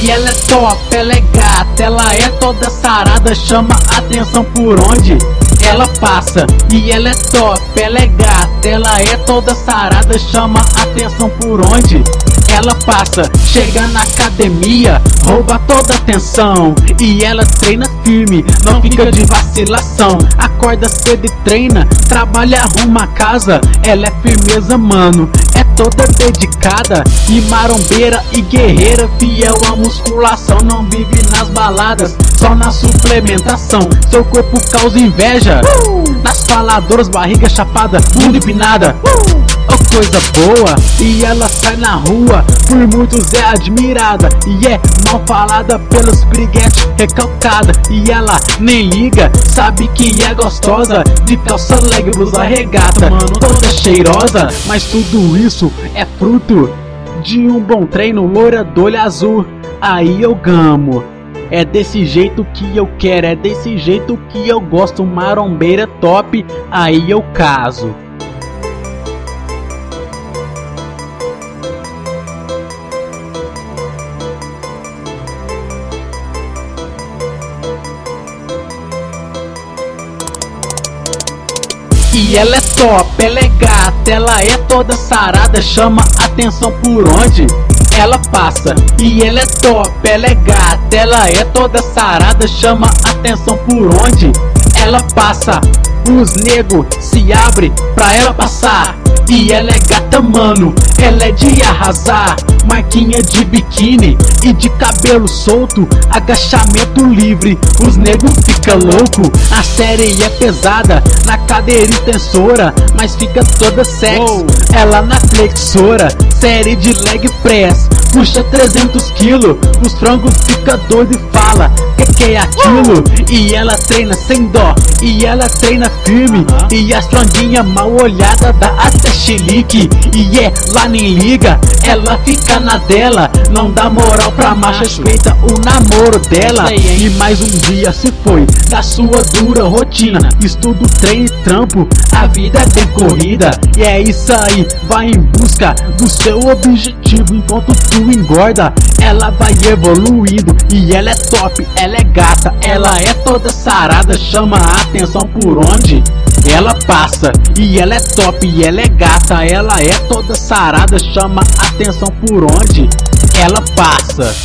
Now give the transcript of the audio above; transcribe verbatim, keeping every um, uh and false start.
E ela é top, ela é gata, ela é toda sarada, chama atenção por onde ela passa. E ela é top, ela é gata, ela é toda sarada, chama atenção por onde ela passa. Chega na academia, rouba toda a atenção. E ela treina firme, não fica de vacilação. Acorda cedo e treina, trabalha, arruma a casa. Ela é firmeza, mano, é toda dedicada. E marombeira e guerreira, fiel à musculação. Não vive nas baladas, só na suplementação. Seu corpo causa inveja, uh! nas faladoras, barriga chapada, bunda empinada, uh! Oh, coisa boa. E ela sai na rua, por muitos é admirada. E é mal falada pelos piriguetes, recalcada. E ela nem liga, sabe que é gostosa, de calça leg, blusa regata, mano, toda cheirosa. Mas tudo isso é fruto de um bom treino, loira do olho azul. Aí eu gamo. É desse jeito que eu quero, é desse jeito que eu gosto. Marombeira top, aí eu caso. E ela é top, ela é gata, ela é toda sarada, chama atenção por onde ela passa. E ela é top, ela é gata, ela é toda sarada, chama atenção por onde ela passa. Os nego se abre pra ela passar. E ela é gata, mano, ela é de arrasar. Marquinha de biquíni e de cabelo solto, agachamento livre, os nego fica louco. A série é pesada, na cadeira extensora, mas fica toda sexy, oh. Ela na flexora, série de leg press, puxa trezentos quilos, os frangos fica doido e fala que que é aquilo. uh. E ela treina sem dó, e ela treina firme, uh-huh. E as franguinhas mal olhada dá até chilique. E é, lá nem liga, ela fica na dela, não dá moral pra macho, respeita o namoro dela. E mais um dia se foi da sua dura rotina, estudo, treino e trampo, a vida é bem corrida. E é isso aí, vai em busca do seu objetivo, enquanto tu engorda, ela vai evoluindo. E ela é top, ela é gata, ela é toda sarada, chama a atenção por onde ela passa. E ela é top, e ela é gata, ela é toda sarada, chama atenção por onde ela passa.